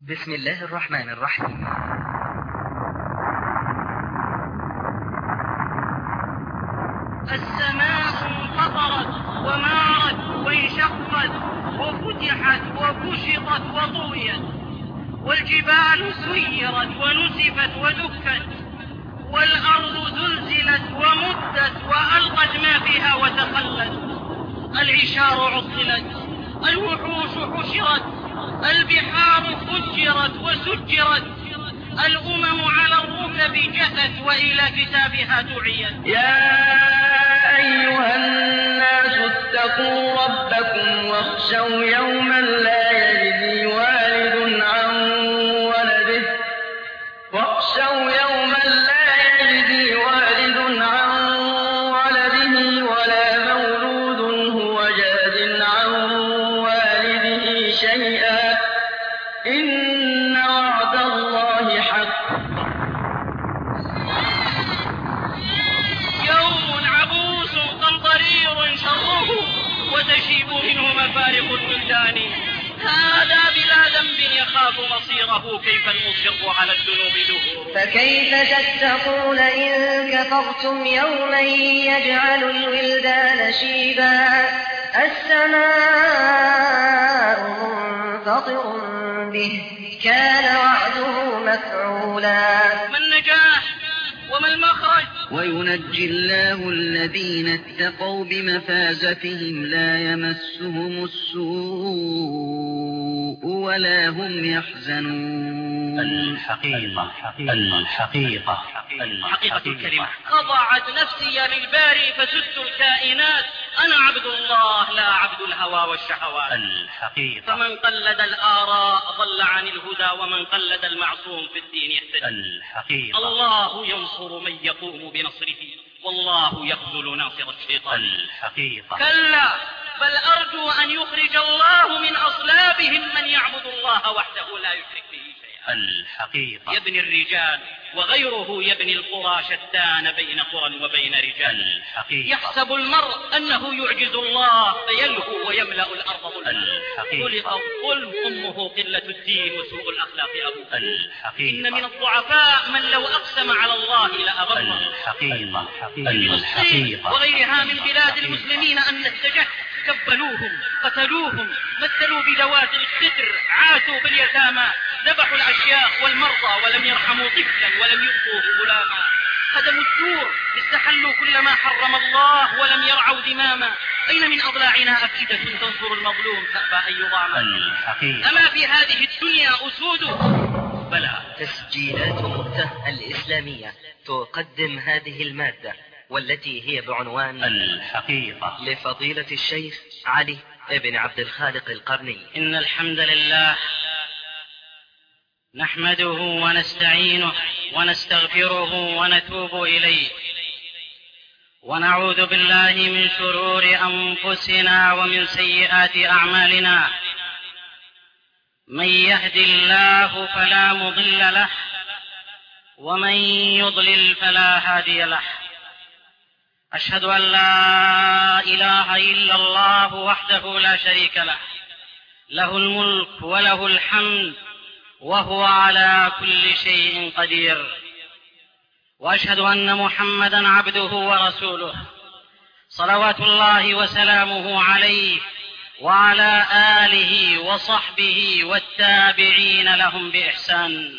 بسم الله الرحمن الرحيم. السماء انفطرت ومارت وانشقت وفتحت وكشطت وطويت، والجبال سيرت ونسفت ودكت، والأرض زلزلت ومدت وألقت ما فيها وتخلت، العشار عطلت، الوحوش حشرت، البحار فجرت وسجرت، الأمم على الركب جثت وإلى كتابها دعيت. يا أيها الناس اتقوا ربكم واخشوا يوما لا يجزي والد عن ولده ولا مولود هو جاز عن والده شيئا إن وعد الله حق. يوم عبوس قمطرير شره وتشيب منه مفارق الولدان، هذا بلا ذنب يخاف مصيره، كيف المصر على الذنوب دهور. فكيف تتقون إن كفرتم يوما يجعل الولدان شيبا السماء منفطر به كان وعده مفعولا. ما النجاح وما المخرج؟ وينجي الله الذين اتقوا بمفازتهم لا يمسهم السوء ولا هم يحزنون. الحقيقة الكلمة. خضعت نفسي للباري فسدت الكائنات، أنا عبد الله لا عبد الهوى والشهوات. الحقيقة. فمن قلد الآراء ضل عن الهدى، ومن قلد المعصوم في الدين يهتدي. الحقيقة. الله ينصر من يقوم بنصره، والله يخذل ناصر الشيطان. الحقيقة. كلا بل أرجو أن يخرج الله من أصلابهم من يعبد الله وحده لا يشرك به شيئا. الحقيقة. يبني الرجال وغيره يبني القرى، شتان بين قرى وبين رجال. الحقيقة. يحسب المرء أنه يعجز الله فيلهو ويملأ الأرض ظلما. الحقيقة. خلق الظلم أمه قلة الدين وسوء الأخلاق أبوه. الحقيقة. إن من الضعفاء من لو أقسم على الله لأبره. الحقيقة. وغيرها من بلاد المسلمين أن اتجه كبلوهم قتلوهم، مثلوا بذوات الخدر، عاتوا باليتامى، ذبحوا الأشياخ والمرضى ولم يرحموا طفلا ولم يبقوا غلاما، هدموا الدور، استحلوا كل ما حرم الله ولم يرعوا ذماما. أين من أضلاعنا أفئدة تنصر المظلوم تأبى أن يضام؟ أما في هذه الدنيا أسود؟ بلى. تسجيلات مؤتة الإسلامية تقدم هذه المادة، والتي هي بعنوان الحقيقة لفضيلة الشيخ علي ابن عبد الخالق القرني. إن الحمد لله نحمده ونستعينه ونستغفره ونتوب إليه، ونعوذ بالله من شرور أنفسنا ومن سيئات أعمالنا. من يهد الله فلا مضل له، ومن يضلل فلا هادي له. أشهد أن لا إله إلا الله وحده لا شريك له، له الملك وله الحمد وهو على كل شيء قدير. وأشهد أن محمدا عبده ورسوله، صلوات الله وسلامه عليه وعلى آله وصحبه والتابعين لهم بإحسان.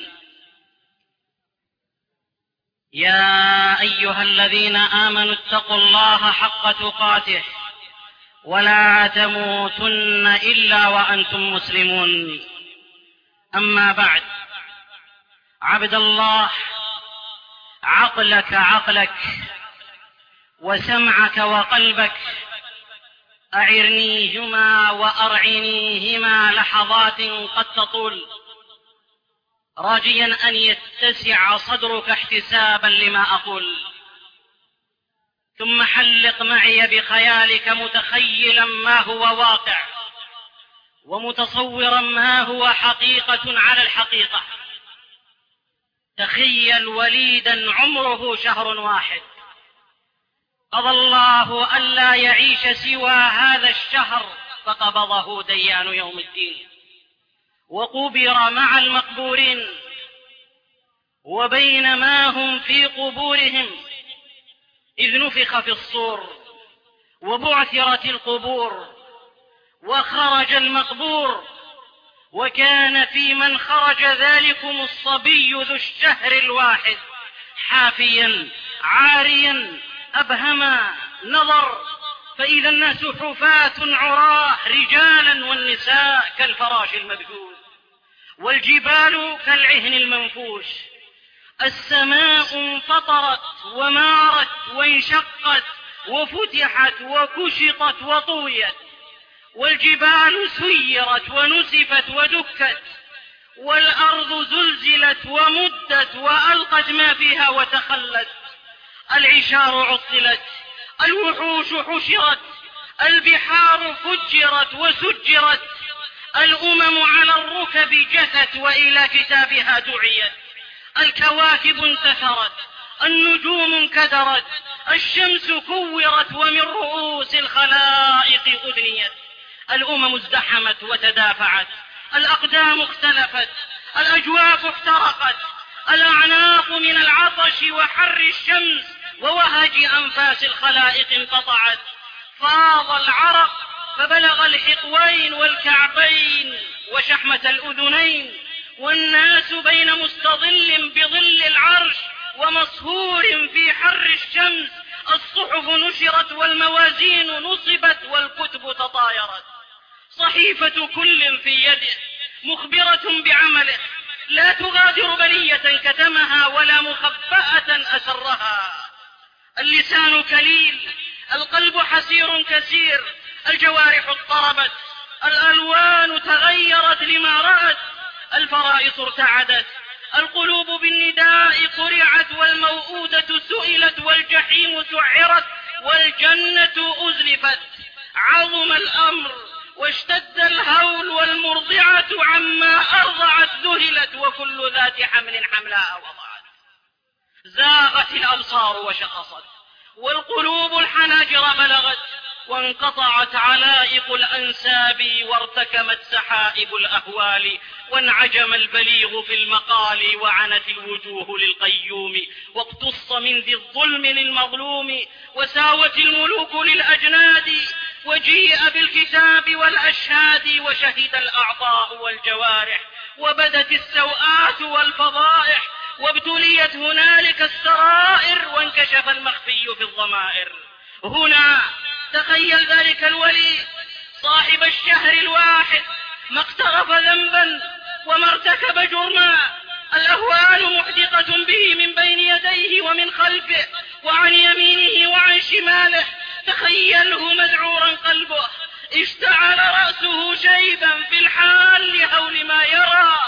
يا أيها الذين آمنوا اتقوا الله حق تقاته ولا تموتن إلا وأنتم مسلمون. أما بعد، عبد الله، عقلك وسمعك وقلبك أعرنيهما وأرعنيهما لحظات قد تطول، راجيا أن يتسع صدرك احتسابا لما أقول، ثم حلق معي بخيالك متخيلا ما هو واقع ومتصورا ما هو حقيقة على الحقيقة. تخيل وليدا عمره شهر واحد، قضى الله ألا يعيش سوى هذا الشهر فقبضه ديان يوم الدين، وقبر مع المقبورين، وبينما هم في قبورهم إذ نفخ في الصور وبعثرت القبور وخرج المقبور، وكان في من خرج ذلكم الصبي ذو الشهر الواحد حافيا عاريا أبهما نظر، فإذا الناس حفاة عراه رجالا والنساء كالفراش المبثوث، والجبال كالعهن المنفوش، السماء انفطرت ومارت وانشقت وفتحت وكشطت وطويت، والجبال سيرت ونسفت ودكت، والأرض زلزلت ومدت وألقت ما فيها وتخلت، العشار عطلت، الوحوش حشرت، البحار فجرت وسجرت، الأمم على الركب جثت وإلى كتابها دعيت، الكواكب انتثرت، النجوم انكدرت، الشمس كورت ومن رؤوس الخلائق أدنيت، الأمم ازدحمت وتدافعت، الأقدام اختلفت، الأجواف احترقت، الأعناق من العطش وحر الشمس ووهج أنفاس الخلائق انقطعت، فاض العرق فبلغ الحقوين والكعبين وشحمة الأذنين، والناس بين مستظل بظل العرش ومصهور في حر الشمس، الصحف نشرت والموازين نصبت والكتب تطايرت، صحيفة كل في يده مخبرة بعمله، لا تغادر بلية كتمها ولا مخبأة أسرها، اللسان كليل، القلب حسير كسير، الجوارح اضطربت، الألوان تغيرت لما رأت، الفرائص ارتعدت، القلوب بالنداء قرعت، والموءودة سئلت، والجحيم سعرت، والجنة أزلفت، عظم الأمر واشتد الهول، والمرضعة عما أرضعت ذهلت، وكل ذات حمل حملاء وضعت، زاغت الأبصار وشخصت، والقلوب الحناجر بلغت، وانقطعت علائق الأنساب، وارتكمت سحائب الأهوال، وانعجم البليغ في المقال، وعنت الوجوه للقيوم، واقتص من ذي الظلم للمظلوم، وساوت الملوك للأجناد، وجيء بالكتاب والأشهاد، وشهد الأعضاء والجوارح، وبدت السوءات والفضائح، وابتليت هنالك السرائر، وانكشف المخفي في الضمائر. هنا تخيل ذلك الولي صاحب الشهر الواحد ما اقترف ذنبا وما ارتكب جرما، الأهوال محدقة به من بين يديه ومن خلفه وعن يمينه وعن شماله، تخيله مذعورا قلبه، اشتعل رأسه شيبا في الحال لهول ما يرى،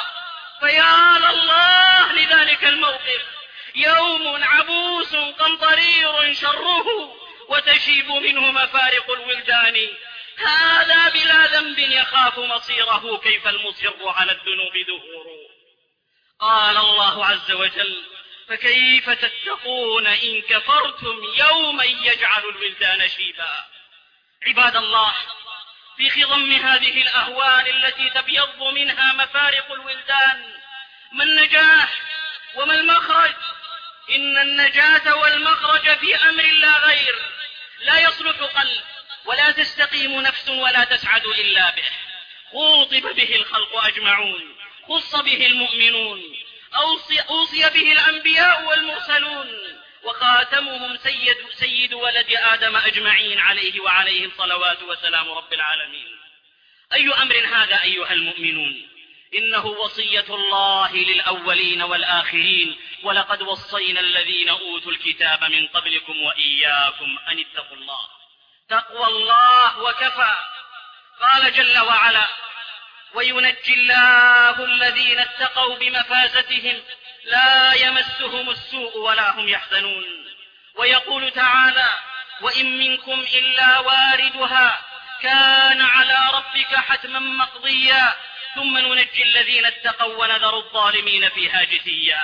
فيا لله لذلك الموقف، يوم عبوس قمطرير شره، وتشيب منه مفارق الولدان، هذا بلا ذنب يخاف مصيره، كيف المصر على الذنوب دهور. قال الله عز وجل: فكيف تتقون إن كفرتم يوما يجعل الولدان شيبا. عباد الله، في خضم هذه الأهوال التي تبيض منها مفارق الولدان، ما النجاح وما المخرج؟ إن النجاة والمخرج في أمر لا غير، لا يصلح قلب ولا تستقيم نفس ولا تسعد إلا به، خوطب به الخلق أجمعون، خص به المؤمنون، أوصي به الأنبياء والمرسلون، وخاتمهم سيد ولد آدم أجمعين عليه وعليهم صلوات وسلام رب العالمين. أي أمر هذا أيها المؤمنون؟ إنه وصية الله للأولين والآخرين، ولقد وصينا الذين أوتوا الكتاب من قبلكم وإياكم أن اتقوا الله. تقوى الله وكفى. قال جل وعلا: وينجي الله الذين اتقوا بمفازتهم لا يمسهم السوء ولا هم يحزنون. ويقول تعالى: وإن منكم إلا واردها كان على ربك حتما مقضيا ثم ننجي الذين اتقوا ونذر الظالمين فيها جثيا.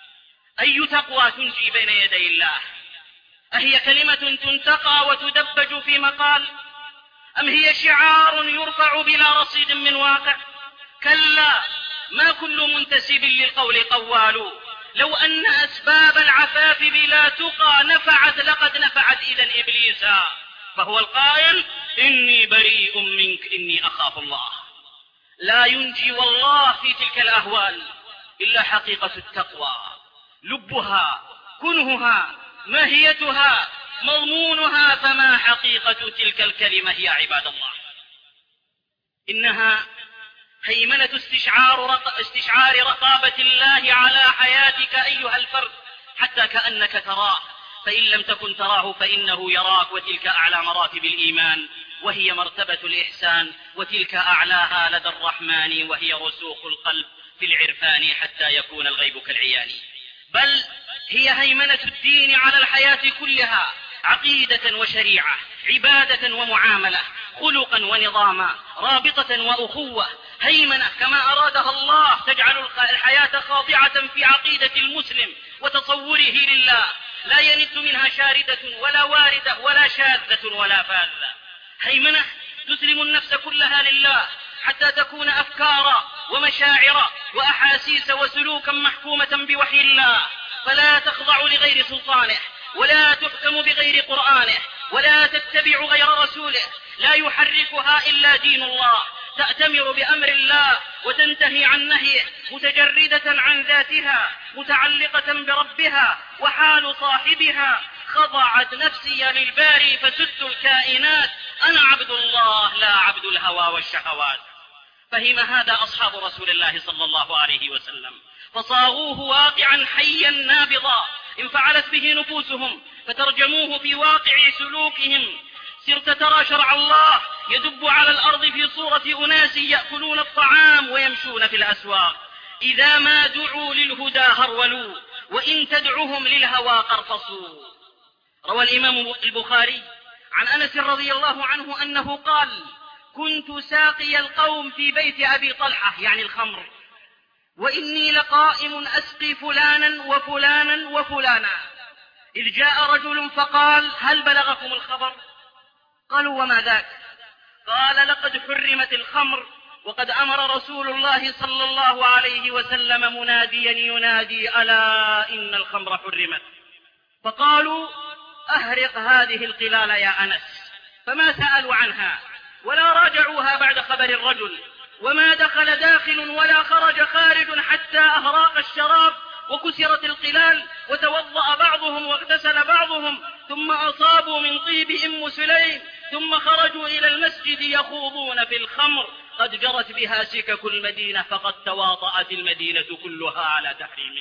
أي تقوى تنجي بين يدي الله؟ أهي كلمة تنتقى وتدبج في مقال، أم هي شعار يرفع بلا رصيد من واقع؟ كلا، ما كل منتسب للقول قوال. لو أن أسباب العفاف بلا تقى نفعت لقد نفعت إذا إبليسا، فهو القائل إني بريء منك إني أخاف الله. لا ينجي والله في تلك الأهوال إلا حقيقة التقوى، لبها، كنهها، ماهيتها، مضمونها. فما حقيقة تلك الكلمة هي عباد الله؟ إنها هيمنة استشعار رقابة الله على حياتك أيها الفرد، حتى كأنك تراه، فإن لم تكن تراه فإنه يراك. وتلك أعلى مراتب الإيمان، وهي مرتبة الإحسان، وتلك أعلاها لدى الرحمن، وهي رسوخ القلب في العرفان حتى يكون الغيب كالعيان. بل هي هيمنة الدين على الحياة كلها، عقيدة وشريعة، عبادة ومعاملة، خلقا ونظاما، رابطة وأخوة. هيمنة كما أرادها الله تجعل الحياة خاضعة في عقيدة المسلم وتصوره لله، لا يند منها شاردة ولا واردة ولا شاذة ولا فاذة. هيمنة تسلم النفس كلها لله حتى تكون أفكارا ومشاعر وأحاسيس وسلوكا محكومة بوحي الله، فلا تخضع لغير سلطانه، ولا تحكم بغير قرآنه، ولا تتبع غير رسوله. لا يحركها إلا دين الله، تأتمر بأمر الله وتنتهي عن نهيه، متجردة عن ذاتها، متعلقة بربها. وحال صاحبها خضعت نفسي للباري فسدت الكائنات، أنا عبد الله لا عبد الهوى والشهوات. فهم هذا أصحاب رسول الله صلى الله عليه وسلم، فصاغوه واقعا حيا نابضا انفعلت به نفوسهم، فترجموه في واقع سلوكهم. صرت ترى شرع الله يدب على الأرض في صورة أناس يأكلون الطعام ويمشون في الأسواق، إذا ما دعوا للهدى هرولوا، وإن تدعهم للهوى قرفصوا. روى الإمام البخاري عن أنس رضي الله عنه أنه قال: كنت ساقي القوم في بيت أبي طلحة، يعني الخمر، وإني لقائم أسقي فلانا وفلانا وفلانا، إذ جاء رجل فقال: هل بلغكم الخبر؟ قالوا: وما ذاك؟ قال: لقد حرمت الخمر، وقد أمر رسول الله صلى الله عليه وسلم مناديا ينادي: ألا إن الخمر حرمت. فقالوا: أهرق هذه القلال يا أنس. فما سألوا عنها ولا راجعوها بعد خبر الرجل، وما دخل داخل ولا خرج خارج حتى أهراق الشراب وكسرت القلال، وتوضأ بعضهم واغتسل بعضهم، ثم أصابوا من طيب أم سليم، ثم خرجوا إلى المسجد يخوضون في الخمر، قد جرت بها سكك المدينة، فقد تواطأت المدينة كلها على تحريمه.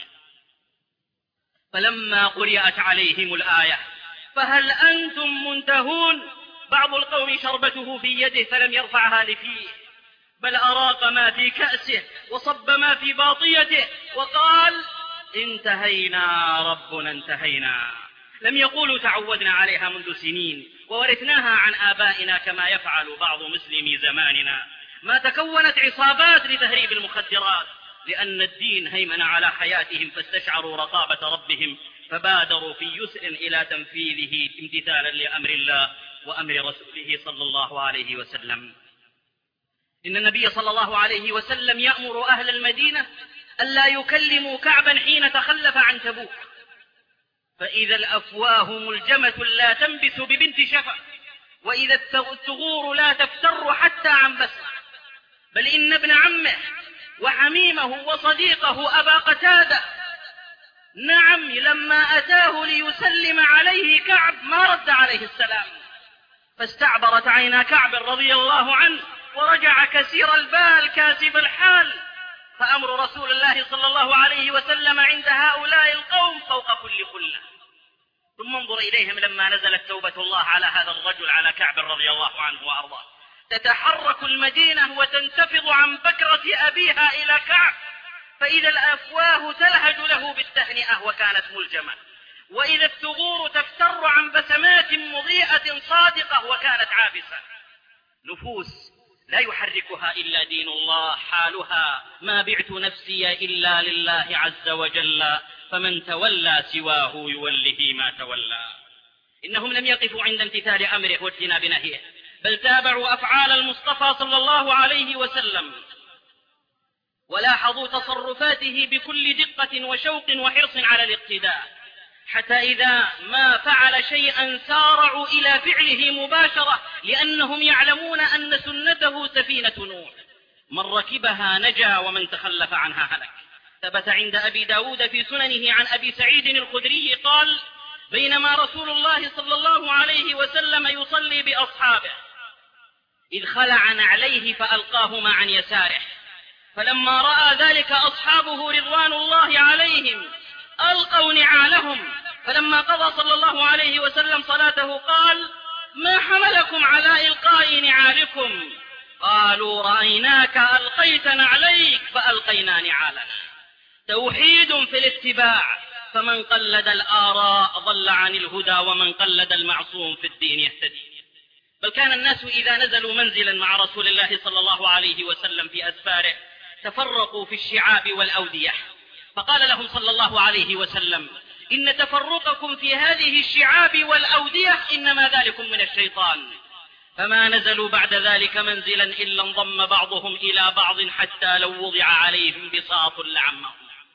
فلما قرأت عليهم الآية: فهل أنتم منتهون، بعض القوم شربته في يده فلم يرفعها لفيه، بل أراق ما في كأسه وصب ما في باطيته وقال: انتهينا ربنا انتهينا. لم يقولوا تعودنا عليها منذ سنين وورثناها عن آبائنا كما يفعل بعض مسلمي زماننا. ما تكونت عصابات لتهريب المخدرات، لأن الدين هيمن على حياتهم، فاستشعروا رقابة ربهم، فبادروا في يسر إلى تنفيذه امتثالا لأمر الله وأمر رسوله صلى الله عليه وسلم. إن النبي صلى الله عليه وسلم يأمر أهل المدينة ألا يكلموا كعبا حين تخلف عن تبوك، فإذا الأفواه ملجمة لا تنبث ببنت شفا، وإذا الثغور لا تفتر حتى عن بسمة. بل إن ابن عمه وحميمه وصديقه أبا قتادة، نعم، لما أتاه ليسلم عليه كعب ما رد عليه السلام، فاستعبرت عينا كعب رضي الله عنه، ورجع كسير البال كاسب الحال. فأمر رسول الله صلى الله عليه وسلم عند هؤلاء القوم فوق كل خلة. ثم انظر إليهم لما نزلت توبة الله على هذا الرجل، على كعب رضي الله عنه وأرضاه، تتحرك المدينة وتنتفض عن بكرة أبيها إلى كعب، فإذا الأفواه تلهج له بالتهنئة وكانت ملجمة، وإذا الثغور تفتر عن بسمات مضيئة صادقة وكانت عابسة. نفوس لا يحركها إلا دين الله، حالها: ما بعت نفسي إلا لله عز وجل، فمن تولى سواه يوله ما تولى. إنهم لم يقفوا عند امتثال أمره واجتناب نهيه، بل تابعوا أفعال المصطفى صلى الله عليه وسلم، ولاحظوا تصرفاته بكل دقة وشوق وحرص على الاقتداء، حتى إذا ما فعل شيئا سارعوا إلى فعله مباشرة، لأنهم يعلمون أن سنته سفينة نوح، من ركبها نجا ومن تخلف عنها هلك. ثبت عند أبي داود في سننه عن أبي سعيد الخدري قال: بينما رسول الله صلى الله عليه وسلم يصلي بأصحابه إذ خلع نعليه فألقاهما عن يساره، فلما رأى ذلك أصحابه رضوان الله عليهم ألقوا نعالهم، فلما قضى صلى الله عليه وسلم صلاته قال: ما حملكم على إلقاء نعالكم؟ قالوا: رأيناك ألقيت نعليك فألقينا نعالنا. توحيد في الاتباع، فمن قلد الآراء ضل عن الهدى، ومن قلد المعصوم في الدين يهتدي. بل كان الناس إذا نزلوا منزلا مع رسول الله صلى الله عليه وسلم في أسفاره تفرقوا في الشعاب والأودية، فقال لهم صلى الله عليه وسلم: إن تفرقكم في هذه الشعاب والأودية إنما ذلكم من الشيطان. فما نزلوا بعد ذلك منزلا إلا انضم بعضهم إلى بعض، حتى لو وضع عليهم بساط لعمهم.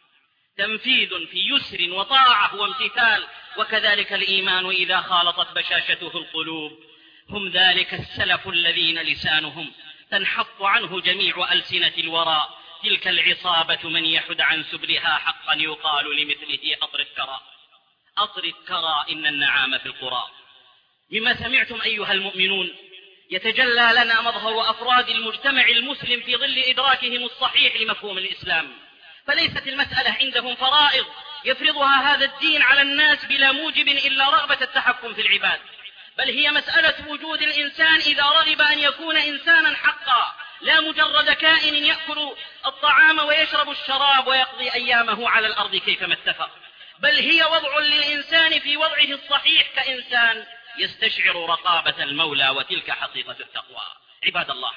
تنفيذ في يسر وطاعة وامتثال. وكذلك الإيمان إذا خالطت بشاشته القلوب، هم ذلك السلف الذين لسانهم تنحط عنه جميع ألسنة الورى. تلك العصابة من يحد عن سبلها حقا يقال لمثله أطر الكرى. أطر الكرى إن النعام في القرى. مما سمعتم أيها المؤمنون يتجلى لنا مظهر أفراد المجتمع المسلم في ظل إدراكهم الصحيح لمفهوم الإسلام. فليست المسألة عندهم فرائض يفرضها هذا الدين على الناس بلا موجب إلا رغبة التحكم في العباد، بل هي مسألة وجود الإنسان إذا رغب أن يكون إنسانا حقا، لا مجرد كائن يأكل الطعام ويشرب الشراب ويقضي أيامه على الأرض كيفما اتفق، بل هي وضع للإنسان في وضعه الصحيح كإنسان يستشعر رقابة المولى، وتلك حقيقة التقوى. عباد الله،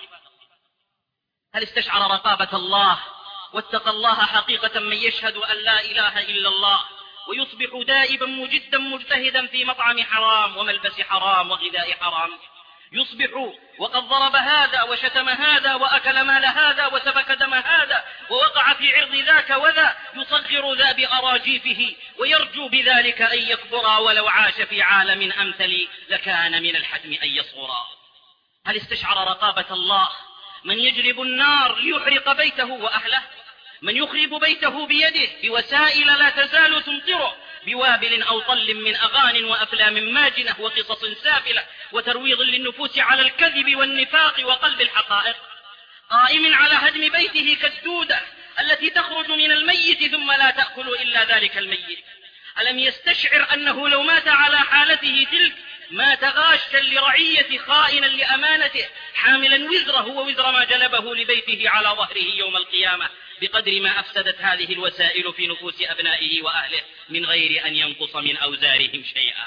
هل استشعر رقابة الله واتقى الله حقيقة من يشهد أن لا إله إلا الله ويصبح دائبا مجدا مجتهدا في مطعم حرام وملبس حرام وغذاء حرام؟ يصبح وقد ضرب هذا وشتم هذا وأكل مال هذا وسفك دم هذا ووقع في عرض ذاك وذا، يصغر ذا بأراجيفه ويرجو بذلك أن يكبر، ولو عاش في عالم أمثل لكان من الحتم أن يصغرا. هل استشعر رقابة الله من يجلب النار ليحرق بيته وأهله، من يخرب بيته بيده بوسائل لا تزال تمطره، بوابل أو طل من أغان وأفلام ماجنة وقصص سافلة وترويض للنفوس على الكذب والنفاق وقلب الحقائق، قائم على هدم بيته كالدودة التي تخرج من الميت ثم لا تأكل إلا ذلك الميت. ألم يستشعر أنه لو مات على حالته تلك مات غاشا لرعية خائنا لأمانته، حاملا وزره ووزر ما جلبه لبيته على ظهره يوم القيامة، بقدر ما أفسدت هذه الوسائل في نفوس أبنائه وأهله من غير أن ينقص من أوزارهم شيئا.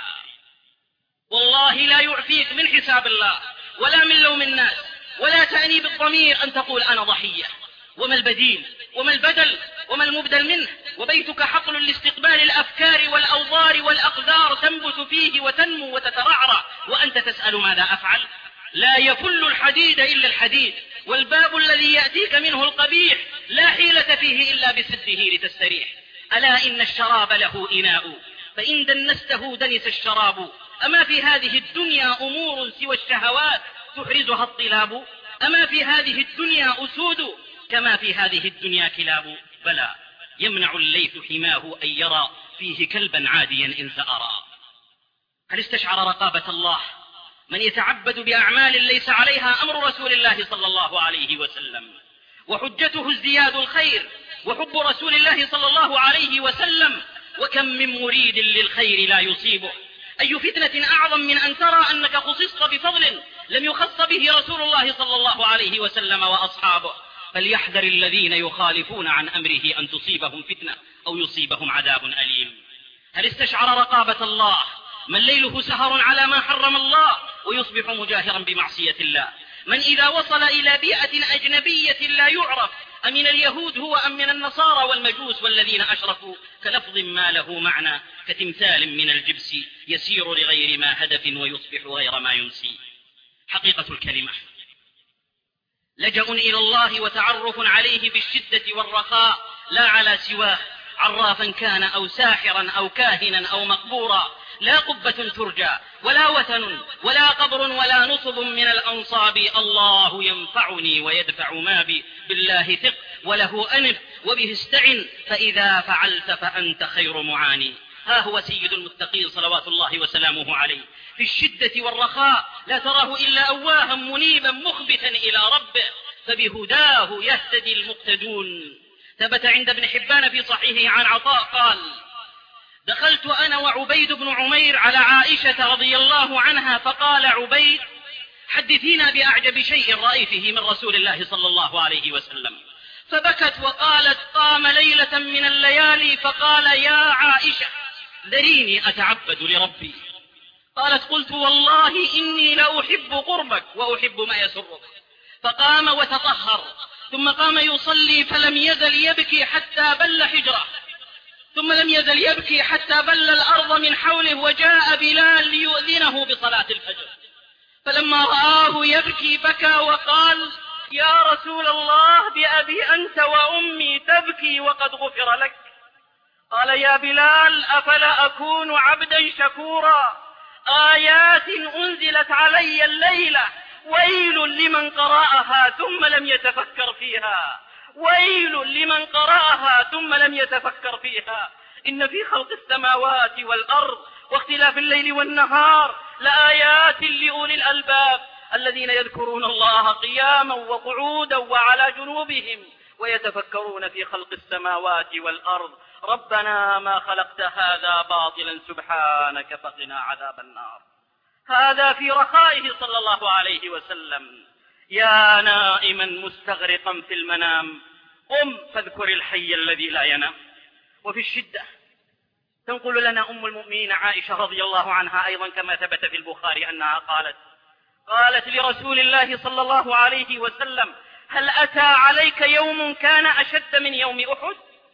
والله لا يعفيك من حساب الله ولا من لوم الناس ولا تأنيب الضمير أن تقول أنا ضحية. وما البديل وما البدل وما المبدل منه؟ وبيتك حقل لاستقبال الأفكار والأوضار والأقدار تنبت فيه وتنمو وتترعرع، وأنت تسأل ماذا أفعل؟ لا يفل الحديد إلا الحديد، والباب الذي يأتيك منه القبيح لا حيلة فيه إلا بسده لتستريح. ألا إن الشراب له إناء فإن دنسته دنس الشراب. أما في هذه الدنيا أمور سوى الشهوات تحرزها الطلاب؟ أما في هذه الدنيا أسود كما في هذه الدنيا كلاب؟ بلى، يمنع الليث حماه أن يرى فيه كلبا عاديا إن سأرى. هل استشعر رقابة الله من يتعبد بأعمال ليس عليها أمر رسول الله صلى الله عليه وسلم، وحجته ازدياد الخير وحب رسول الله صلى الله عليه وسلم؟ وكم من مريد للخير لا يصيبه. أي فتنة أعظم من أن ترى أنك خصصت بفضل لم يخص به رسول الله صلى الله عليه وسلم وأصحابه. فليحذر الذين يخالفون عن أمره أن تصيبهم فتنة أو يصيبهم عذاب أليم. هل استشعر رقابة الله من ليله سهر على ما حرم الله ويصبح مجاهرا بمعصية الله؟ من إذا وصل إلى بيئة أجنبية لا يعرف أمن اليهود هو أم من النصارى والمجوس والذين أشركوا، كلفظ ما له معنى كتمثال من الجبس يسير لغير ما هدف ويصبح غير ما ينسي. حقيقة الكلمة لجأ إلى الله وتعرف عليه بالشدة والرخاء لا على سواه، عرافا كان أو ساحرا أو كاهنا أو مقبورا، لا قبة ترجى ولا وثن ولا قبر ولا نصب من الأنصاب. الله ينفعني ويدفع ما بي، بالله ثق وله أنف وبه استعن، فإذا فعلت فأنت خير معاني. ها هو سيد المتقين صلوات الله وسلامه عليه في الشدة والرخاء، لا تراه إلا أواها منيبا مخبتا إلى ربه، فبهداه يهتدي المقتدون. ثبت عند ابن حبان في صحيحه عن عطاء قال: دخلت أنا وعبيد بن عمير على عائشة رضي الله عنها، فقال عبيد: حدثينا بأعجب شيء رأيته من رسول الله صلى الله عليه وسلم. فبكت وقالت: قام ليلة من الليالي فقال: يا عائشة ذريني أتعبد لربي. قالت: قلت والله إني لأحب قربك وأحب ما يسرك. فقام وتطهر، ثم قام يصلي، فلم يزل يبكي حتى بل حجره، ثم لم يزل يبكي حتى بل الأرض من حوله، وجاء بلال ليؤذنه بصلاة الفجر، فلما رآه يبكي بكى وقال: يا رسول الله بأبي أنت وأمي تبكي وقد غفر لك. قال: يا بلال أفلا أكون عبدا شكورا؟ آيات أنزلت علي الليلة، ويل لمن قرأها ثم لم يتفكر فيها، ويل لمن قرأها ثم لم يتفكر فيها. إن في خلق السماوات والأرض واختلاف الليل والنهار لآيات لأولي الألباب الذين يذكرون الله قياما وقعودا وعلى جنوبهم ويتفكرون في خلق السماوات والأرض ربنا ما خلقت هذا باطلا سبحانك فقنا عذاب النار. هذا في رخائه صلى الله عليه وسلم. يا نائما مستغرقا في المنام قم فاذكر الحي الذي لا ينام. وفي الشدة تنقل لنا أم المؤمنين عائشة رضي الله عنها أيضا كما ثبت في البخاري أنها قالت لرسول الله صلى الله عليه وسلم: هل أتى عليك يوم كان أشد من يوم أحد؟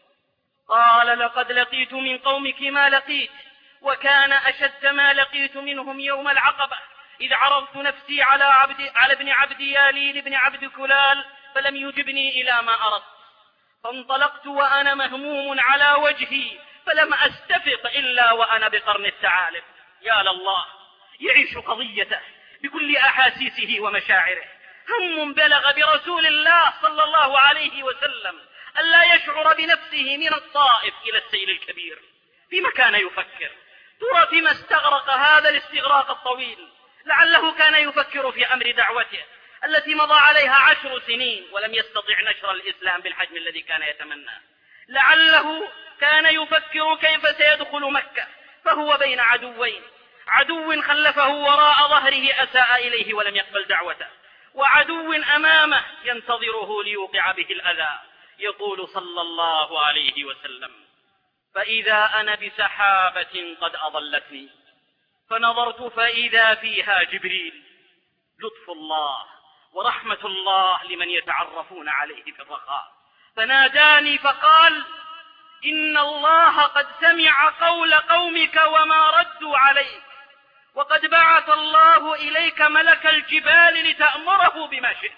قال: لقد لقيت من قومك ما لقيت، وكان أشد ما لقيت منهم يوم العقبة، إذ عرضت نفسي على ابن عبد ياليل بن عبد كلال فلم يجبني إلى ما أردت، فانطلقت وأنا مهموم على وجهي فلم أستفق إلا وأنا بقرن الثعالب. يا لله، يعيش قضيته بكل أحاسيسه ومشاعره. هم بلغ برسول الله صلى الله عليه وسلم ألا يشعر بنفسه من الطائف إلى السيل الكبير. فيما كان يفكر؟ ترى فيما استغرق هذا الاستغراق الطويل؟ لعله كان يفكر في أمر دعوته التي مضى عليها 10 سنين ولم يستطع نشر الإسلام بالحجم الذي كان يتمناه. لعله كان يفكر كيف سيدخل مكة فهو بين عدوين: عدو خلفه وراء ظهره أساء إليه ولم يقبل دعوته، وعدو أمامه ينتظره ليوقع به الأذى. يقول صلى الله عليه وسلم: فإذا أنا بسحابة قد أضلتني فنظرت فإذا فيها جبريل، لطف الله ورحمة الله لمن يتعرفون عليه في الرخاء، فناداني فقال: إن الله قد سمع قول قومك وما ردوا عليك، وقد بعث الله إليك ملك الجبال لتأمره بما شئت.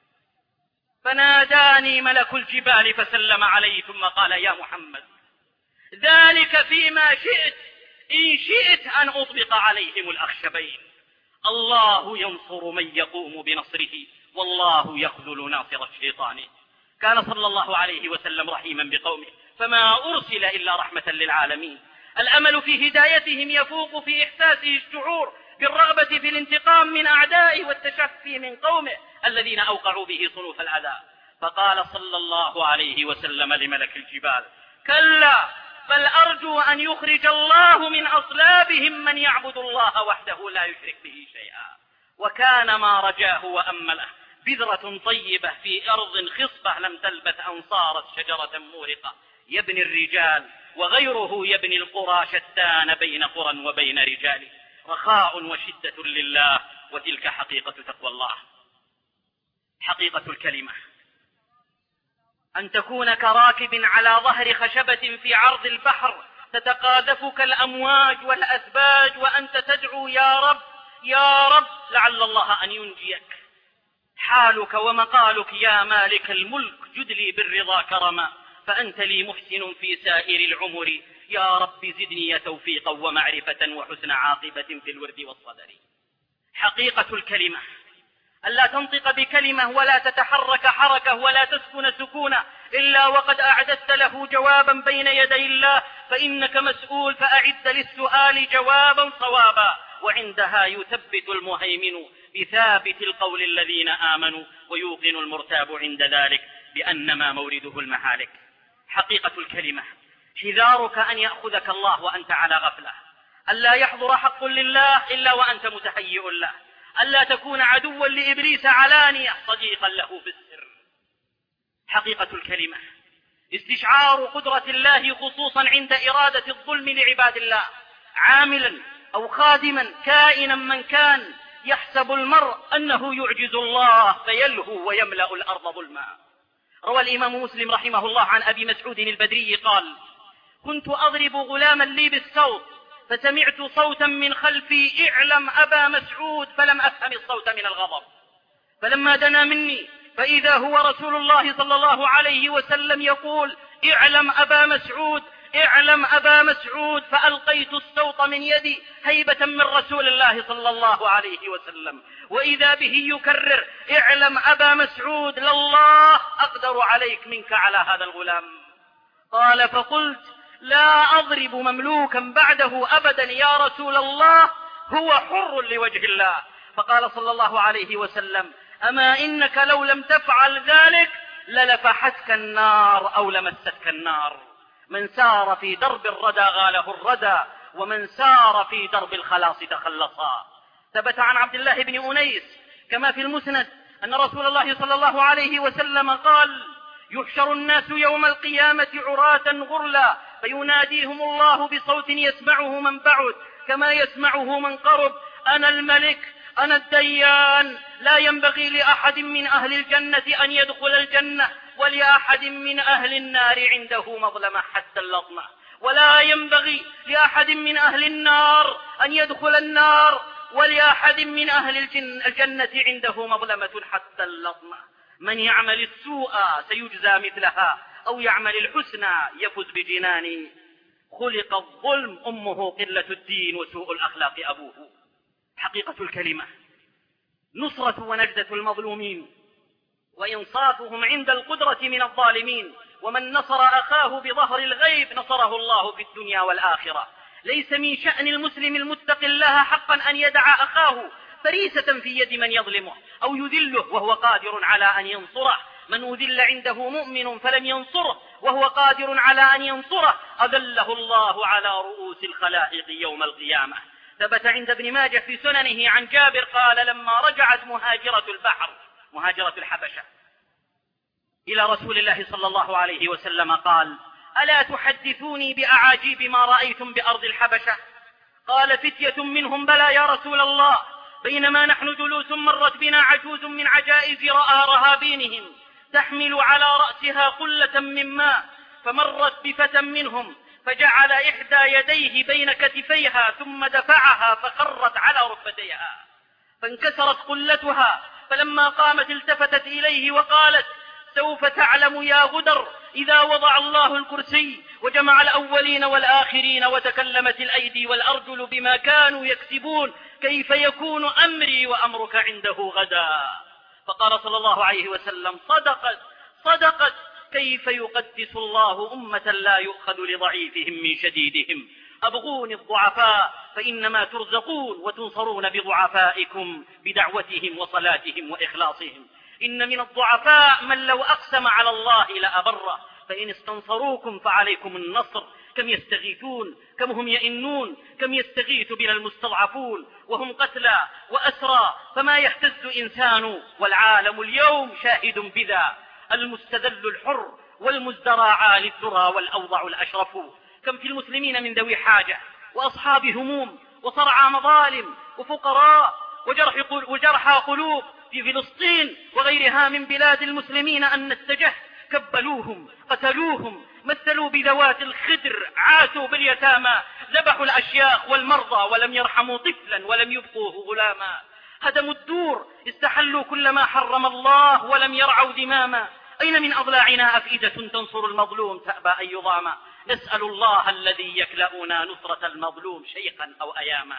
فناداني ملك الجبال فسلم عليه ثم قال: يا محمد، ذلك فيما شئت، إن شئت أن أطبق عليهم الأخشبين. الله ينصر من يقوم بنصره والله يخذل ناصر الشيطان. كان صلى الله عليه وسلم رحيما بقومه، فما أرسل إلا رحمة للعالمين. الأمل في هدايتهم يفوق في إحساسه الشعور بالرغبة في الانتقام من أعدائه والتشفي من قومه الذين أوقعوا به صنوف الأذى. فقال صلى الله عليه وسلم لملك الجبال: كلا، بل أرجو أن يخرج الله من أصلابهم من يعبد الله وحده لا يشرك به شيئا. وكان ما رجاه وأمله بذرة طيبة في أرض خصبة لم تلبث أن صارت شجرة مورقة، يبني الرجال وغيره يبني القرى شتان بين قرى وبين رجال. رخاء وشدة لله، وتلك حقيقة تقوى الله. حقيقة الكلمة أن تكون كراكب على ظهر خشبة في عرض البحر تتقاذفك الأمواج والأثباج وأنت تدعو: يا رب يا رب، لعل الله أن ينجيك. حالك ومقالك يا مالك الملك جد لي بالرضا كرما، فأنت لي محسن في سائر العمر، يا رب زدني توفيقا ومعرفة وحسن عاقبة في الورد والصدر. حقيقة الكلمة ألا تنطق بكلمة ولا تتحرك حركة ولا تسكن سكونة إلا وقد أعددت له جوابا بين يدي الله، فإنك مسؤول فأعد للسؤال جوابا صوابا، وعندها يثبت المهيمن بثابت القول الذين آمنوا، ويوقن المرتاب عند ذلك بأنما مورده المحالك. حقيقة الكلمة حذارك أن يأخذك الله وأنت على غفلة، ألا يحضر حق لله إلا وأنت متهيئ له، ألا تكون عدوا لإبليس علانية صديقا له في السر. حقيقة الكلمة استشعار قدرة الله خصوصا عند إرادة الظلم لعباد الله، عاملا أو خادما كائنا من كان، يحسب المرء أنه يعجز الله فيلهو ويملأ الأرض ظلما. روى الإمام مسلم رحمه الله عن أبي مسعود البدري قال: كنت أضرب غلاما لي بالصوت فسمعت صوتا من خلفي: اعلم أبا مسعود، فلم أفهم الصوت من الغضب، فلما دنا مني فإذا هو رسول الله صلى الله عليه وسلم يقول: اعلم أبا مسعود، اعلم أبا مسعود، فألقيت الصوت من يدي هيبة من رسول الله صلى الله عليه وسلم، وإذا به يكرر: اعلم أبا مسعود، لله أقدر عليك منك على هذا الغلام. قال: فقلت: لا أضرب مملوكا بعده أبدا يا رسول الله، هو حر لوجه الله. فقال صلى الله عليه وسلم: أما إنك لو لم تفعل ذلك للفحتك النار أو لمستك النار. من سار في درب الردى غاله الردى، ومن سار في درب الخلاص تخلصا. ثبت عن عبد الله بن أنيس كما في المسند أن رسول الله صلى الله عليه وسلم قال: يحشر الناس يوم القيامة عراة غرلا، فيناديهم الله بصوت يسمعه من بعد كما يسمعه من قرب: أنا الملك، أنا الديان، لا ينبغي لأحد من أهل الجنة أن يدخل الجنة، ولأحد من أهل النار عنده مظلمة حتى اللطمة، ولا ينبغي لأحد من أهل النار أن يدخل النار، ولأحد من أهل الجنة عنده مظلمة حتى اللطمة. من يعمل السوء سيجزى مثلها، أو يعمل الحسنى يفز بجنان. خلق الظلم أمه قلة الدين، وسوء الأخلاق أبوه. حقيقة الكلمة نصرة ونجدة المظلومين، وإنصافهم عند القدرة من الظالمين. ومن نصر أخاه بظهر الغيب نصره الله في الدنيا والآخرة. ليس من شأن المسلم المتقي الله حقا أن يدع أخاه فريسة في يد من يظلمه أو يذله وهو قادر على أن ينصره. من أذل عنده مؤمن فلم ينصره وهو قادر على أن ينصره أذله الله على رؤوس الخلائق يوم القيامة. ثبت عند ابن ماجه في سننه عن جابر قال: لما رجعت مهاجرة البحر، مهاجرة الحبشة، إلى رسول الله صلى الله عليه وسلم قال: ألا تحدثوني بأعاجيب ما رأيتم بأرض الحبشة؟ قال فتية منهم: بلى يا رسول الله، بينما نحن جلوس مرت بنا عجوز من عجائز رهابينهم تحمل على رأسها قلة من ماء، فمرت بفتى منهم فجعل إحدى يديه بين كتفيها ثم دفعها فخرت على ركبتيها فانكسرت قلتها، فلما قامت التفتت إليه وقالت: سوف تعلم يا غدر إذا وضع الله الكرسي وجمع الأولين والآخرين وتكلمت الأيدي والأرجل بما كانوا يكسبون، كيف يكون أمري وأمرك عنده غدا؟ فقال صلى الله عليه وسلم: صدقت، كيف يقدس الله أمة لا يؤخذ لضعيفهم من شديدهم؟ أبغون الضعفاء فإنما ترزقون وتنصرون بضعفائكم بدعوتهم وصلاتهم وإخلاصهم. إن من الضعفاء من لو أقسم على الله لأبره، فإن استنصروكم فعليكم النصر. كم يستغيثون، كم هم يئنون، كم يستغيث بنا المستضعفون وهم قتلى وأسرى، فما يهتز إنسان والعالم اليوم شاهد بذا. المستذل الحر والمزدراعى للذرى والأوضع الأشرف. كم في المسلمين من ذوي حاجة وأصحاب هموم وصرعى مظالم وفقراء وجرحى قلوب في فلسطين وغيرها من بلاد المسلمين أن نتجه، كبلوهم، قتلوهم، مثلوا بذوات الخدر، عاتوا باليتامى، ذبحوا الأشياخ والمرضى ولم يرحموا طفلا ولم يبقوه غلاما. هدموا الدور، استحلوا كل ما حرم الله ولم يرعوا دماما. أين من أضلاعنا أفئدة تنصر المظلوم تأبى أن يضاما؟ نسأل الله الذي يكلأنا نصرة المظلوم شيخا أو أياما.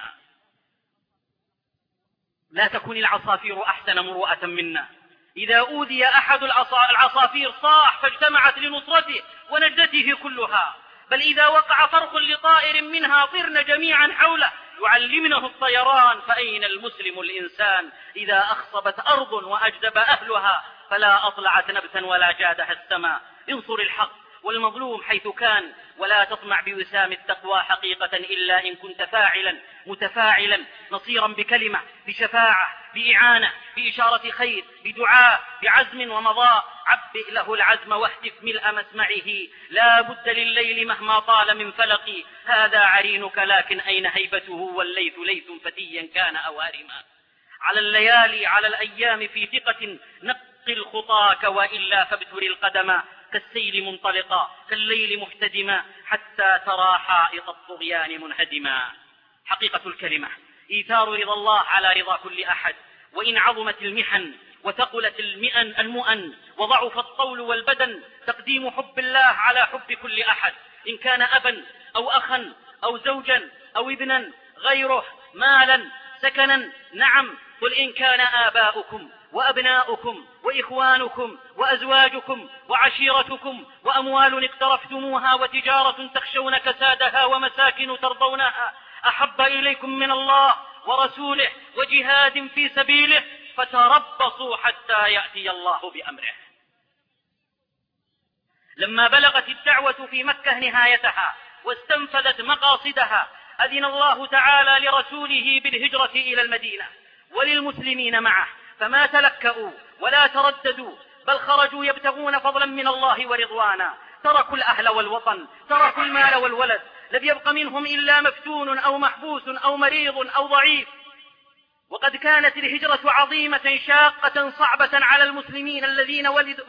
لا تكن العصافير أحسن مروءة منا، إذا أوذي أحد العصافير صاح فاجتمعت لنصرته ونجدته كلها، بل إذا وقع فرخ لطائر منها طرن جميعا حوله يعلمنه الطيران. فأين المسلم الإنسان إذا أخصبت أرض وأجدب أهلها فلا أطلعت نبتا ولا جادها السماء؟ انصر الحق والمظلوم حيث كان، ولا تطمع بوسام التقوى حقيقة إلا إن كنت فاعلا متفاعلا نصيرا بكلمة، بشفاعة، بإعانة، بإشارة خير، بدعاء، بعزم ومضاء. عبئ له العزم واهتف ملء مسمعه، لا بد لليل مهما طال من فلق. هذا عرينك لكن أين هيبته؟ والليث ليث فتيا كان أو هرما. على الليالي على الأيام في ثقة نقل خطاك، وإلا فابتر القدم كالسيل منطلقا كالليل محتدما حتى ترى حائط الطغيان منهدما. حقيقة الكلمة إيثار رضا الله على رضا كل أحد، وإن عظمت المحن وثقلت المؤن وضعف الطول والبدن تقديم حب الله على حب كل أحد، إن كان أبا أو أخا أو زوجا أو ابنا، غيره، مالا، سكنا. نعم، قل إن كان آباؤكم وأبناؤكم وإخوانكم وأزواجكم وعشيرتكم وأموال اقترفتموها وتجارة تخشون كسادها ومساكن ترضونها أحب إليكم من الله ورسوله وجهاد في سبيله فتربصوا حتى يأتي الله بأمره. لما بلغت الدعوة في مكة نهايتها واستنفذت مقاصدها، أذن الله تعالى لرسوله بالهجرة إلى المدينة وللمسلمين معه، فما تلكأوا ولا ترددوا، بل خرجوا يبتغون فضلا من الله ورضوانا. تركوا الأهل والوطن، تركوا المال والولد، لم يبق منهم إلا مفتون أو محبوس أو مريض أو ضعيف. وقد كانت الهجرة عظيمة شاقة صعبة على المسلمين الذين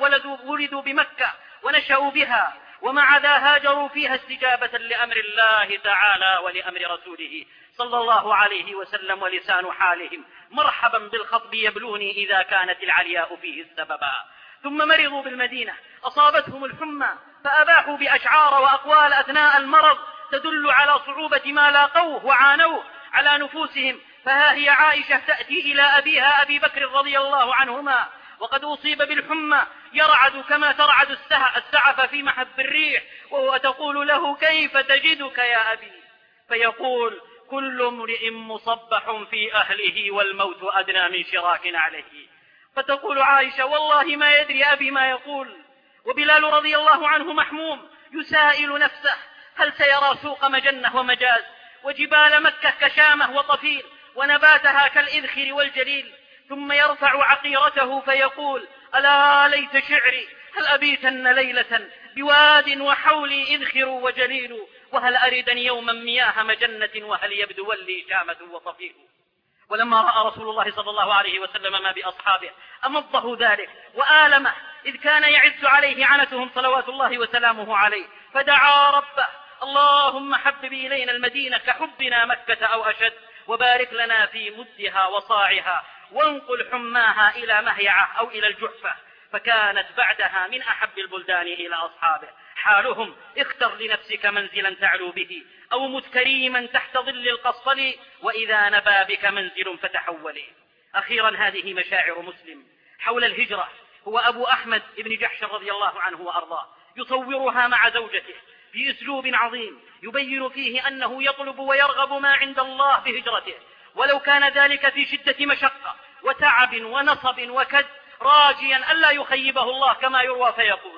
ولدوا بمكة ونشأوا بها، ومع ذا هاجروا فيها استجابة لأمر الله تعالى ولأمر رسوله صلى الله عليه وسلم. ولسان حالهم مرحبا بالخطب يبلوني إذا كانت العلياء فيه السببا. ثم مرضوا بالمدينة، أصابتهم الحمى فأباحوا بأشعار وأقوال أثناء المرض تدل على صعوبة ما لاقوه وعانوه على نفوسهم. فها هي عائشة تأتي إلى أبيها أبي بكر رضي الله عنهما وقد أصيب بالحمى يرعد كما ترعد السعف في محب الريح، وهو تقول له: كيف تجدك يا أبي؟ فيقول: كل امرئ مصبح في أهله والموت أدنى من شراك عليه. فتقول عائشة: والله ما يدري أبي ما يقول. وبلال رضي الله عنه محموم يسائل نفسه: هل سيرى سوق مجنة ومجاز، وجبال مكة كشامة وطفيل، ونباتها كالإذخر والجليل؟ ثم يرفع عقيرته فيقول: ألا ليت شعري، هل أبيتن ليلة بواد وحولي إذخر وجليل، وهل أردن يوما مياه مجنة، وهل يبدو لي شامة وطفيل. ولما رأى رسول الله صلى الله عليه وسلم ما بأصحابه أمضه ذلك وآلمه، إذ كان يعز عليه عنتهم صلوات الله وسلامه عليه، فدعا ربه: اللهم حبب إلينا المدينة كحبنا مكة أو أشد، وبارك لنا في مدها وصاعها، وانقل حماها إلى مهيعة أو إلى الجحفة. فكانت بعدها من أحب البلدان إلى أصحابه. حالهم: اختر لنفسك منزلا تعلو به، أو مت كريما تحت ظل القصل، وإذا نبى بك منزل فتحولي. أخيرا هذه مشاعر مسلم حول الهجرة. هو أبو أحمد بن جحش رضي الله عنه وأرضاه يصورها مع زوجته في أسلوب عظيم يبين فيه أنه يطلب ويرغب ما عند الله بهجرته، ولو كان ذلك في شدة مشقة وتعب ونصب وكد، راجيا ألا يخيبه الله كما يروى فيقول: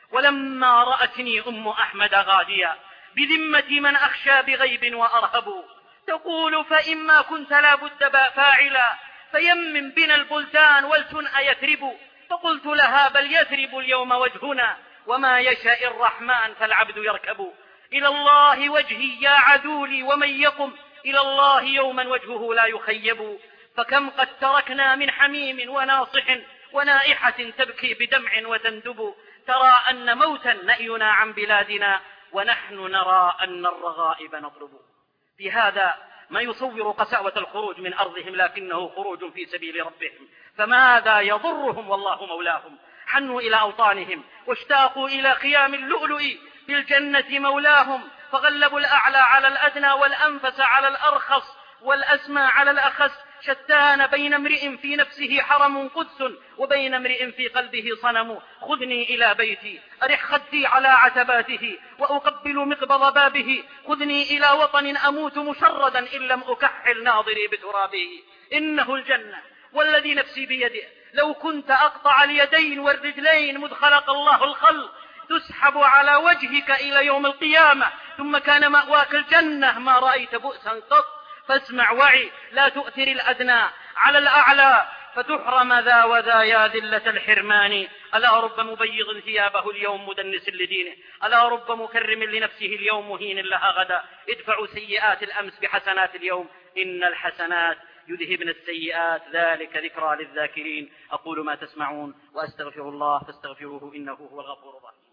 ولما رأتني أم أحمد غاديا بذمة من أخشى بغيب وأرهب، تقول: فإما كنت لا بد فاعلا، فيمن بنا البلدان ولتن أيثرب. فقلت لها: بل يثرب اليوم وجهنا، وما يشاء الرحمن فالعبد يركب. إلى الله وجهي يا عدولي، ومن يقم إلى الله يوما وجهه لا يخيب. فكم قد تركنا من حميم وناصح، ونائحة تبكي بدمع وتندب. ترى أن موتا نأينا عن بلادنا، ونحن نرى أن الرغائب نطلب. في هذا ما يصور قساوة الخروج من أرضهم، لكنه خروج في سبيل ربهم. فماذا يضرهم والله مولاهم. حنوا إلى أوطانهم واشتاقوا إلى خيام اللؤلؤ في الجنة مولاهم، فغلبوا الأعلى على الأدنى والأنفس على الأرخص والأسمى على الأخس. شتان بين امرئ في نفسه حرم قدس وبين امرئ في قلبه صنم. خذني إلى بيتي أرح خدي على عتباته وأقبل مقبض بابه. خذني إلى وطن أموت مشردا إن لم أكحل ناظري بترابه. إنه الجنة والذي نفسي بيده، لو كنت أقطع اليدين والرجلين مذ خلق الله الخلق تسحب على وجهك إلى يوم القيامة، ثم كان مأواك الجنة ما رأيت بؤسا قط. فاسمع وعي، لا تؤثر الأدنى على الأعلى فتحرم ذا وذا يا ذلة الحرمان. ألا رب مبيض ثيابه اليوم مدنس لدينه، ألا رب مكرم لنفسه اليوم مهين لها غدا. ادفعوا سيئات الأمس بحسنات اليوم، إن الحسنات يذهبن السيئات، ذلك ذكرى للذاكرين. أقول ما تسمعون وأستغفر الله فاستغفروه إنه هو الغفور الرحيم.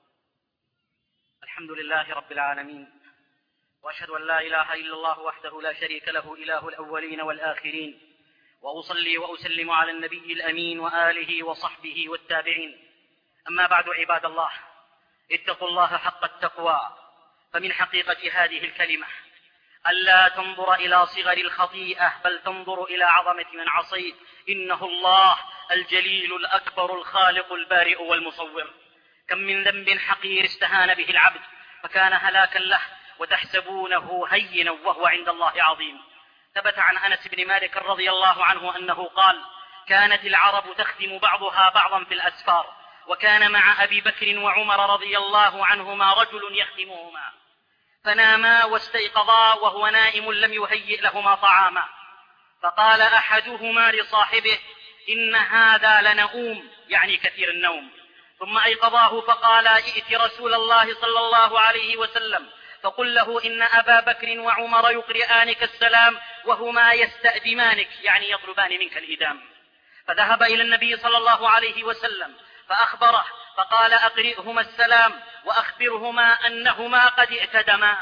الحمد لله رب العالمين، وأشهد أن لا إله إلا الله وحده لا شريك له إله الأولين والآخرين، وأصلي وأسلم على النبي الأمين وآله وصحبه والتابعين. أما بعد عباد الله، اتقوا الله حق التقوى، فمن حقيقة هذه الكلمة ألا تنظر إلى صغر الخطيئة بل تنظر إلى عظمة من عصيه. إنه الله الجليل الأكبر الخالق البارئ والمصور. كم من ذنب حقير استهان به العبد فكان هلاكا له وتحسبونه هينا وهو عند الله عظيم. ثبت عن أنس بن مالك رضي الله عنه أنه قال: كانت العرب تخدم بعضها بعضا في الأسفار، وكان مع أبي بكر وعمر رضي الله عنهما رجل يخدمهما، فناما واستيقظا وهو نائم لم يهيئ لهما طعاما، فقال أحدهما لصاحبه: إن هذا لنؤوم، يعني كثير النوم. ثم أيقظاه فقال: ائت رسول الله صلى الله عليه وسلم فقل له إن أبا بكر وعمر يقرئانك السلام وهما يستأدمانك، يعني يطلبان منك الإدام. فذهب إلى النبي صلى الله عليه وسلم فأخبره فقال: أقرئهما السلام وأخبرهما أنهما قد ائتدما.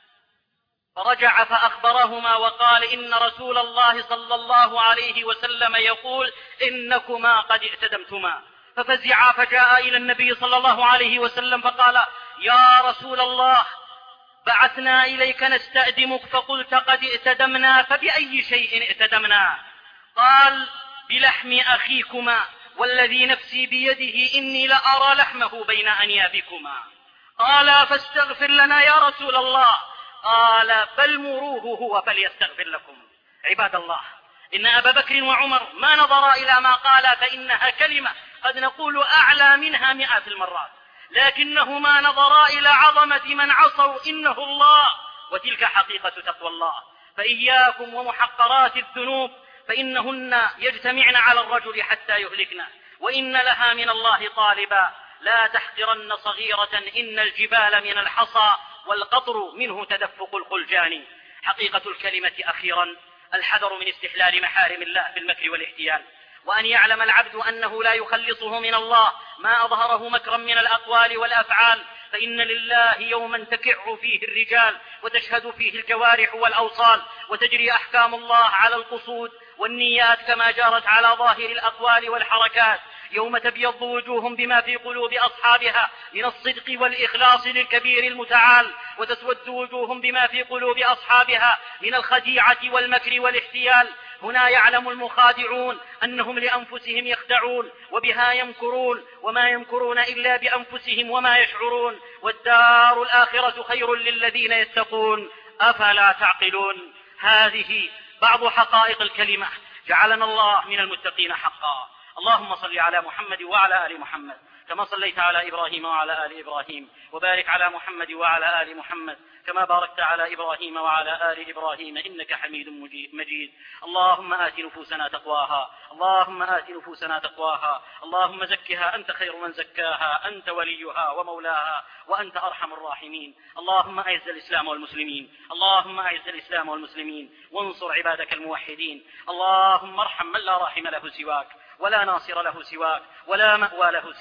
فرجع فأخبرهما وقال: إن رسول الله صلى الله عليه وسلم يقول إنكما قد ائتدمتما. ففزعا فجاء إلى النبي صلى الله عليه وسلم فقال: يا رسول الله، بعثنا إليك نستأدمك فقلت قد ائتدمنا، فبأي شيء ائتدمنا؟ قال: بلحم أخيكما، والذي نفسي بيده إني لأرى لحمه بين أنيابكما. قال: فاستغفر لنا يا رسول الله. قال: بل مروه هو فليستغفر لكم. عباد الله، إن أبا بكر وعمر ما نظرا إلى ما قال، فإنها كلمة قد نقول أعلى منها مئات المرات، لكنهما نظرا إلى عظمة من عصوا إنه الله، وتلك حقيقة تقوى الله. فإياكم ومحقرات الذنوب، فإنهن يجتمعن على الرجل حتى يهلكنا، وإن لها من الله طالبا. لا تحقرن صغيرة، إن الجبال من الحصى والقطر منه تدفق الخلجان. حقيقة الكلمة أخيرا الحذر من استحلال محارم الله بالمكر والاحتيال، وأن يعلم العبد أنه لا يخلصه من الله ما أظهره مكرا من الأقوال والأفعال، فإن لله يوما تكع فيه الرجال وتشهد فيه الجوارح والأوصال، وتجري أحكام الله على القصود والنيات كما جارت على ظاهر الأقوال والحركات. يوم تبيض وجوه بما في قلوب أصحابها من الصدق والإخلاص للكبير المتعال، وتسود وجوه بما في قلوب أصحابها من الخديعة والمكر والاحتيال. هنا يعلم المخادعون أنهم لأنفسهم يخدعون وبها يمكرون، وما يمكرون إلا بأنفسهم وما يشعرون، والدار الآخرة خير للذين يتقون، أفلا تعقلون. هذه بعض حقائق الكلمة، جعلنا الله من المتقين حقا. اللهم صل على محمد وعلى آل محمد كما صليت على إبراهيم وعلى آل إبراهيم، وبارك على محمد وعلى آل محمد كما باركت على إبراهيم وعلى آل إبراهيم إنك حميد مجيد. اللهم آت نفوسنا تقواها، اللهم آت نفوسنا تقواها، اللهم زكها أنت خير من زكاها، أنت وليها ومولاها وأنت أرحم الراحمين. اللهم أعز الإسلام والمسلمين، اللهم أعز الإسلام والمسلمين، وانصر عبادك الموحدين. اللهم ارحم من لا راحم له سواك، ولا ناصر له سواك، ولا مأوى له سواك.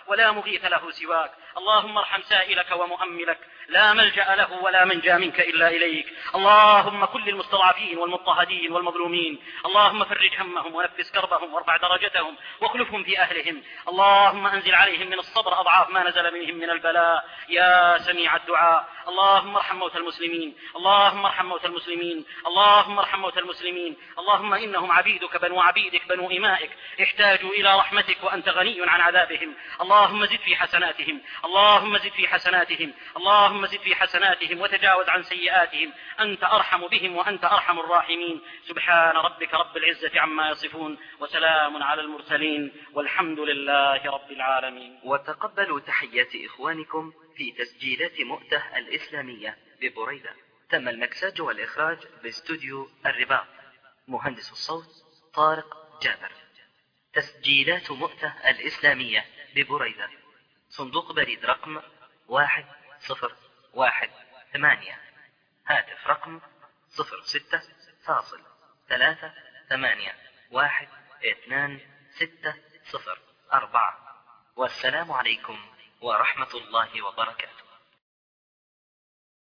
ولا مغيث له سواك. اللهم ارحم سائلك ومؤملك، لا ملجأ له ولا منجا منك إلا إليك. اللهم كل المستضعفين والمضطهدين والمظلومين، اللهم فرج همهم ونفس كربهم وارفع درجتهم واخلفهم في أهلهم. اللهم أنزل عليهم من الصبر أضعاف ما نزل منهم من البلاء يا سميع الدعاء. اللهم ارحم موتى المسلمين، اللهم ارحم موتى المسلمين، اللهم ارحم موتى المسلمين. اللهم إنهم عبيدك بنو عبيدك بنو إمائك، احتاجوا إلى رحمتك وأنت غني عن عذابهم. اللهم زد في حسناتهم، اللهم زد في حسناتهم، اللهم زد في حسناتهم وتجاوز عن سيئاتهم، أنت أرحم بهم وأنت أرحم الراحمين. سبحان ربك رب العزة عما يصفون، وسلام على المرسلين، والحمد لله رب العالمين. وتقبلوا تحيات إخوانكم في تسجيلات مؤتة الإسلامية ببريدة. تم المكساج والإخراج باستوديو الرباط. مهندس الصوت طارق جابر. تسجيلات مؤتة الإسلامية ببريدة، صندوق بريد رقم 1018، هاتف رقم 06.38122604. والسلام عليكم ورحمة الله وبركاته.